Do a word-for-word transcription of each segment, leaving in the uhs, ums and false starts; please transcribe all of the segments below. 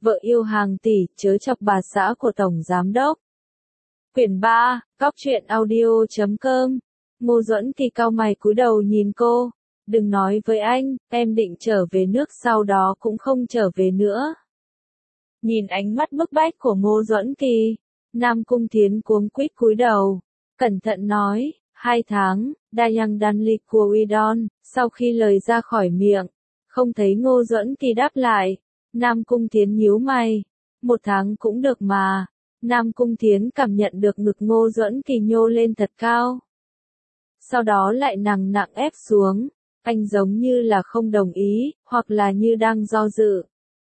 vợ yêu hàng tỷ, chớ chọc bà xã của Tổng Giám Đốc. Quyển ba, Góc truyện audio chấm com. Ngô Duẫn Kỳ cau mày cúi đầu nhìn cô. Đừng nói với anh, em định trở về nước sau đó cũng không trở về nữa. Nhìn ánh mắt bức bách của Ngô Duẫn Kỳ, Nam Cung Thiến cuống quýt cúi đầu, cẩn thận nói, hai tháng, Dayang Danli Kuidon, sau khi lời ra khỏi miệng, không thấy Ngô Duẫn Kỳ đáp lại, Nam Cung Thiến nhíu mày, một tháng cũng được mà. Nam Cung Thiến cảm nhận được ngực Ngô Duẫn Kỳ nhô lên thật cao. Sau đó lại nặng nặng ép xuống, anh giống như là không đồng ý, hoặc là như đang do dự.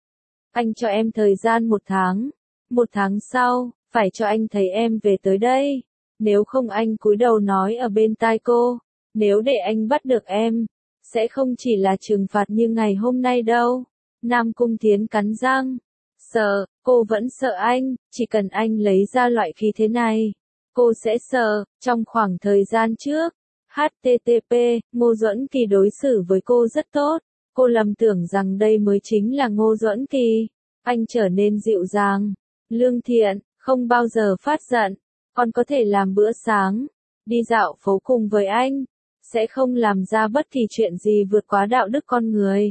Anh cho em thời gian một tháng, một tháng sau, phải cho anh thấy em về tới đây. Nếu không anh cúi đầu nói ở bên tai cô, nếu để anh bắt được em, sẽ không chỉ là trừng phạt như ngày hôm nay đâu. Nam Cung Thiến cắn răng. Sợ, cô vẫn sợ anh, chỉ cần anh lấy ra loại khí thế này, cô sẽ sợ. Trong khoảng thời gian trước, hát tê tê pê, Ngô Duẫn Kỳ đối xử với cô rất tốt, cô lầm tưởng rằng đây mới chính là Ngô Duẫn Kỳ. Anh trở nên dịu dàng, lương thiện, không bao giờ phát giận, còn có thể làm bữa sáng, đi dạo phố cùng với anh, sẽ không làm ra bất kỳ chuyện gì vượt quá đạo đức con người.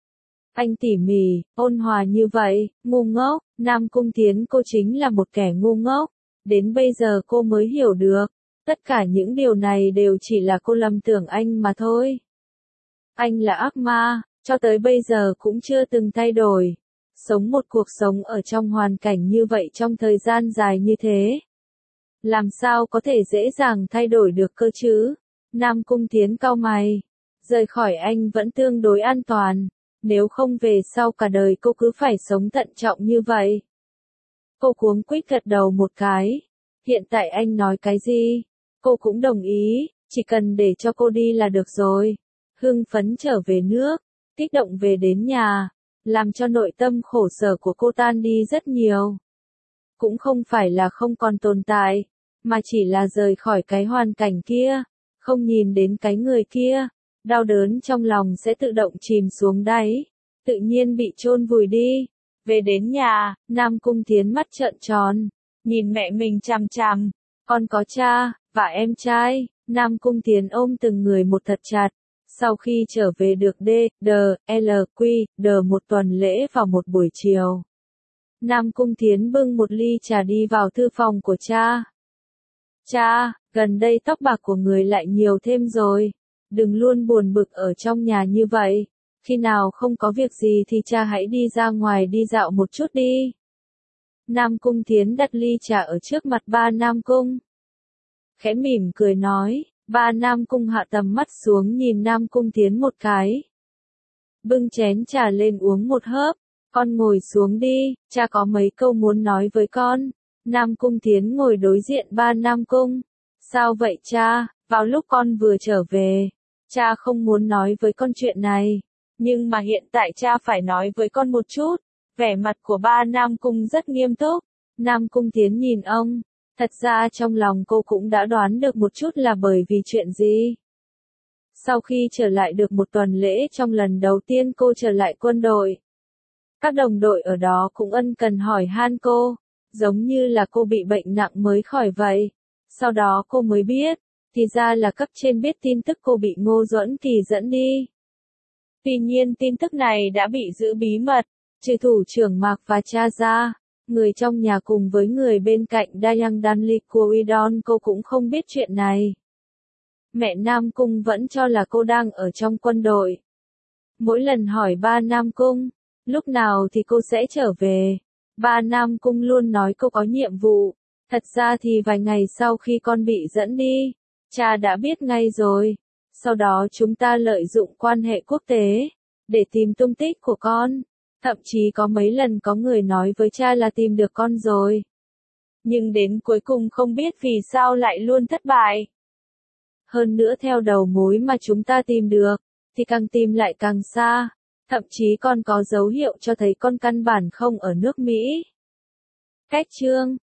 Anh tỉ mỉ, ôn hòa như vậy, ngu ngốc. Nam Cung Thiến cô chính là một kẻ ngu ngốc. Đến bây giờ cô mới hiểu được, tất cả những điều này đều chỉ là cô lầm tưởng anh mà thôi. Anh là ác ma, cho tới bây giờ cũng chưa từng thay đổi. Sống một cuộc sống ở trong hoàn cảnh như vậy trong thời gian dài như thế, làm sao có thể dễ dàng thay đổi được cơ chứ? Nam Cung Thiến cau mày, rời khỏi anh vẫn tương đối an toàn. Nếu không về sau cả đời cô cứ phải sống thận trọng như vậy. Cô cuống quýt gật đầu một cái. Hiện tại anh nói cái gì, cô cũng đồng ý, chỉ cần để cho cô đi là được rồi. Hưng phấn trở về nước, kích động về đến nhà, làm cho nội tâm khổ sở của cô tan đi rất nhiều. Cũng không phải là không còn tồn tại, mà chỉ là rời khỏi cái hoàn cảnh kia, không nhìn đến cái người kia. Đau đớn trong lòng sẽ tự động chìm xuống đáy, tự nhiên bị chôn vùi đi. Về đến nhà, Nam Cung Thiến mắt trợn tròn, nhìn mẹ mình chằm chằm. Con có cha, và em trai. Nam Cung Thiến ôm từng người một thật chặt. Sau khi trở về được D, D, L, Q, D một tuần lễ vào một buổi chiều, Nam Cung Thiến bưng một ly trà đi vào thư phòng của cha. Cha, gần đây tóc bạc của người lại nhiều thêm rồi. Đừng luôn buồn bực ở trong nhà như vậy. Khi nào không có việc gì thì cha hãy đi ra ngoài đi dạo một chút đi. Nam Cung Thiến đặt ly trà ở trước mặt ba Nam Cung. Khẽ mỉm cười nói, ba Nam Cung hạ tầm mắt xuống nhìn Nam Cung Thiến một cái. Bưng chén trà lên uống một hớp, con ngồi xuống đi, cha có mấy câu muốn nói với con. Nam Cung Thiến ngồi đối diện ba Nam Cung. Sao vậy cha, vào lúc con vừa trở về, cha không muốn nói với con chuyện này, nhưng mà hiện tại cha phải nói với con một chút. Vẻ mặt của ba Nam Cung rất nghiêm túc. Nam Cung Thiến nhìn ông, thật ra trong lòng cô cũng đã đoán được một chút là bởi vì chuyện gì. Sau khi trở lại được một tuần lễ trong lần đầu tiên cô trở lại quân đội, các đồng đội ở đó cũng ân cần hỏi han cô, giống như là cô bị bệnh nặng mới khỏi vậy. Sau đó cô mới biết, thì ra là cấp trên biết tin tức cô bị Ngô Duẫn Kỳ dẫn đi. Tuy nhiên tin tức này đã bị giữ bí mật, trừ thủ trưởng Mạc và cha ra, người trong nhà cùng với người bên cạnh Dayang Danli Kuidon cô cũng không biết chuyện này. Mẹ Nam Cung vẫn cho là cô đang ở trong quân đội. Mỗi lần hỏi ba Nam Cung, lúc nào thì cô sẽ trở về, ba Nam Cung luôn nói cô có nhiệm vụ. Thật ra thì vài ngày sau khi con bị dẫn đi, cha đã biết ngay rồi. Sau đó chúng ta lợi dụng quan hệ quốc tế, để tìm tung tích của con. Thậm chí có mấy lần có người nói với cha là tìm được con rồi. Nhưng đến cuối cùng không biết vì sao lại luôn thất bại. Hơn nữa theo đầu mối mà chúng ta tìm được, thì càng tìm lại càng xa. Thậm chí còn có dấu hiệu cho thấy con căn bản không ở nước Mỹ. Cách chương